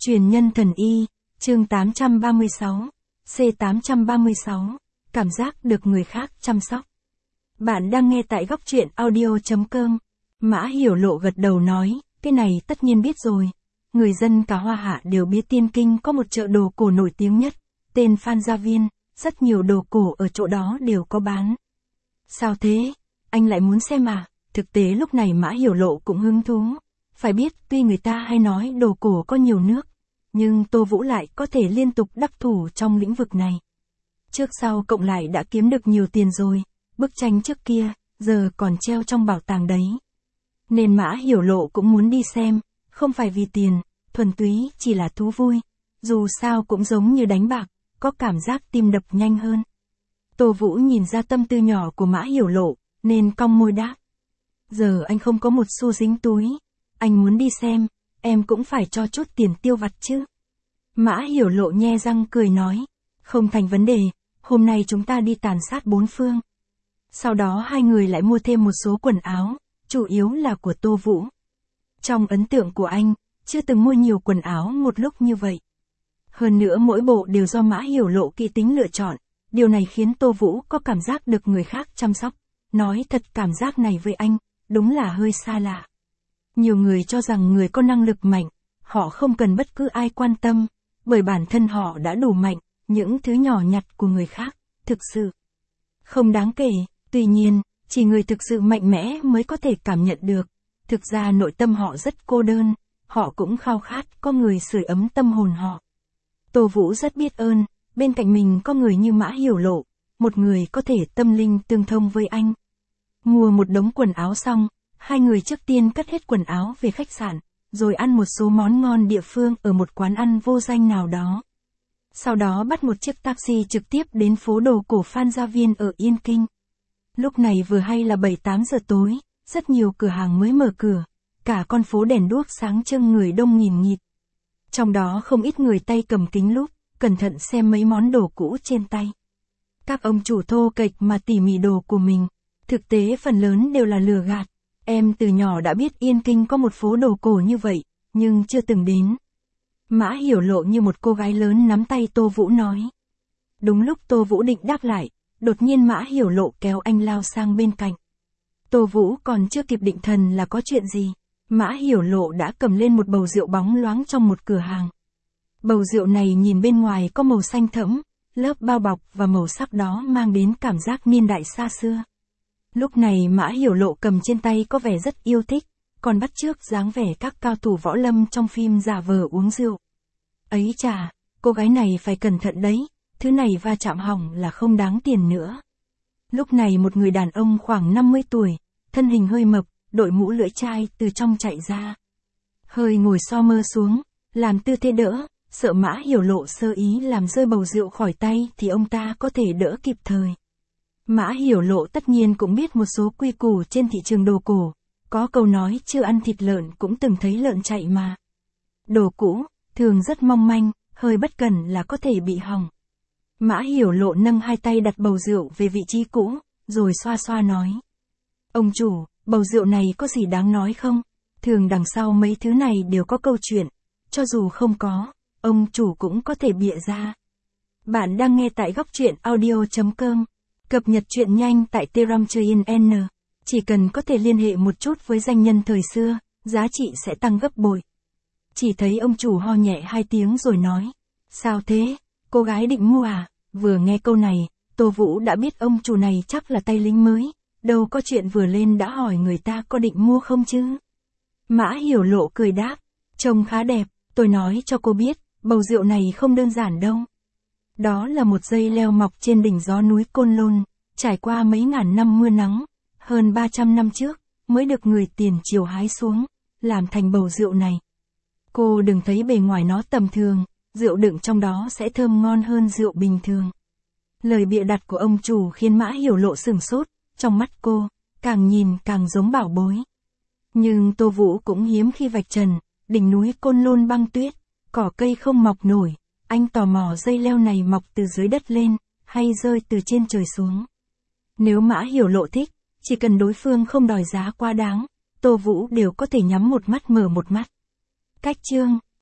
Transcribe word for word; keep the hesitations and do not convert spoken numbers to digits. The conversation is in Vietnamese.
Truyền nhân thần y, chương tám trăm ba mươi sáu, C tám trăm ba mươi sáu, cảm giác được người khác chăm sóc. Bạn đang nghe tại góc truyện audio.com. Mã Hiểu Lộ gật đầu nói, cái này tất nhiên biết rồi. Người dân cả Hoa Hạ đều biết Tiên Kinh có một chợ đồ cổ nổi tiếng nhất, tên Phan Gia Viên, rất nhiều đồ cổ ở chỗ đó đều có bán. Sao thế? Anh lại muốn xem à? Thực tế lúc này Mã Hiểu Lộ cũng hứng thú. Phải biết tuy người ta hay nói đồ cổ có nhiều nước, nhưng Tô Vũ lại có thể liên tục đắc thủ trong lĩnh vực này. Trước sau cộng lại đã kiếm được nhiều tiền rồi, bức tranh trước kia, giờ còn treo trong bảo tàng đấy. Nên Mã Hiểu Lộ cũng muốn đi xem, không phải vì tiền, thuần túy chỉ là thú vui. Dù sao cũng giống như đánh bạc, có cảm giác tim đập nhanh hơn. Tô Vũ nhìn ra tâm tư nhỏ của Mã Hiểu Lộ, nên cong môi đáp. Giờ anh không có một xu dính túi, anh muốn đi xem, em cũng phải cho chút tiền tiêu vặt chứ. Mã Hiểu Lộ nhe răng cười nói, không thành vấn đề, hôm nay chúng ta đi tàn sát bốn phương. Sau đó hai người lại mua thêm một số quần áo, chủ yếu là của Tô Vũ. Trong ấn tượng của anh, chưa từng mua nhiều quần áo một lúc như vậy. Hơn nữa mỗi bộ đều do Mã Hiểu Lộ kỹ tính lựa chọn, điều này khiến Tô Vũ có cảm giác được người khác chăm sóc. Nói thật cảm giác này với anh, đúng là hơi xa lạ. Nhiều người cho rằng người có năng lực mạnh, họ không cần bất cứ ai quan tâm, bởi bản thân họ đã đủ mạnh, những thứ nhỏ nhặt của người khác, thực sự không đáng kể. Tuy nhiên, chỉ người thực sự mạnh mẽ mới có thể cảm nhận được. Thực ra nội tâm họ rất cô đơn, họ cũng khao khát có người sưởi ấm tâm hồn họ. Tô Vũ rất biết ơn, bên cạnh mình có người như Mã Hiểu Lộ, một người có thể tâm linh tương thông với anh. Mua một đống quần áo xong, hai người trước tiên cất hết quần áo về khách sạn, rồi ăn một số món ngon địa phương ở một quán ăn vô danh nào đó. Sau đó bắt một chiếc taxi trực tiếp đến phố đồ cổ Phan Gia Viên ở Yên Kinh. Lúc này vừa hay là bảy tám giờ tối, rất nhiều cửa hàng mới mở cửa, cả con phố đèn đuốc sáng trưng người đông nghìn nghịt. Trong đó không ít người tay cầm kính lúp, cẩn thận xem mấy món đồ cũ trên tay. Các ông chủ thô kệch mà tỉ mỉ đồ của mình, thực tế phần lớn đều là lừa gạt. Em từ nhỏ đã biết Yên Kinh có một phố đồ cổ như vậy, nhưng chưa từng đến. Mã Hiểu Lộ như một cô gái lớn nắm tay Tô Vũ nói. Đúng lúc Tô Vũ định đáp lại, đột nhiên Mã Hiểu Lộ kéo anh lao sang bên cạnh. Tô Vũ còn chưa kịp định thần là có chuyện gì, Mã Hiểu Lộ đã cầm lên một bầu rượu bóng loáng trong một cửa hàng. Bầu rượu này nhìn bên ngoài có màu xanh thẫm, lớp bao bọc và màu sắc đó mang đến cảm giác niên đại xa xưa. Lúc này Mã Hiểu Lộ cầm trên tay có vẻ rất yêu thích, còn bắt chước dáng vẻ các cao thủ võ lâm trong phim giả vờ uống rượu. Ấy chà, cô gái này phải cẩn thận đấy, thứ này va chạm hỏng là không đáng tiền nữa. Lúc này một người đàn ông khoảng năm mươi tuổi, thân hình hơi mập, đội mũ lưỡi chai từ trong chạy ra. Hơi ngồi so mơ xuống, làm tư thế đỡ, sợ Mã Hiểu Lộ sơ ý làm rơi bầu rượu khỏi tay thì ông ta có thể đỡ kịp thời. Mã Hiểu Lộ tất nhiên cũng biết một số quy củ trên thị trường đồ cổ, có câu nói chưa ăn thịt lợn cũng từng thấy lợn chạy mà. Đồ cũ, thường rất mong manh, hơi bất cẩn là có thể bị hỏng. Mã Hiểu Lộ nâng hai tay đặt bầu rượu về vị trí cũ, rồi xoa xoa nói. Ông chủ, bầu rượu này có gì đáng nói không? Thường đằng sau mấy thứ này đều có câu chuyện, cho dù không có, ông chủ cũng có thể bịa ra. Bạn đang nghe tại góc truyện audio.com. Cập nhật truyện nhanh tại Telegram N. Chỉ cần có thể liên hệ một chút với danh nhân thời xưa, giá trị sẽ tăng gấp bội. Chỉ thấy ông chủ ho nhẹ hai tiếng rồi nói. Sao thế? Cô gái định mua à? Vừa nghe câu này, Tô Vũ đã biết ông chủ này chắc là tay lính mới. Đâu có chuyện vừa lên đã hỏi người ta có định mua không chứ? Mã Hiểu Lộ cười đáp. Trông khá đẹp, tôi nói cho cô biết, bầu rượu này không đơn giản đâu. Đó là một dây leo mọc trên đỉnh gió núi Côn Lôn, trải qua mấy ngàn năm mưa nắng, hơn ba trăm năm trước, mới được người tiền triều hái xuống, làm thành bầu rượu này. Cô đừng thấy bề ngoài nó tầm thường, rượu đựng trong đó sẽ thơm ngon hơn rượu bình thường. Lời bịa đặt của ông chủ khiến Mã Hiểu Lộ sửng sốt, trong mắt cô, càng nhìn càng giống bảo bối. Nhưng Tô Vũ cũng hiếm khi vạch trần, đỉnh núi Côn Lôn băng tuyết, cỏ cây không mọc nổi. Anh tò mò dây leo này mọc từ dưới đất lên, hay rơi từ trên trời xuống. Nếu Mã Hiểu Lộ thích, chỉ cần đối phương không đòi giá quá đáng, Tô Vũ đều có thể nhắm một mắt mở một mắt. Cách chương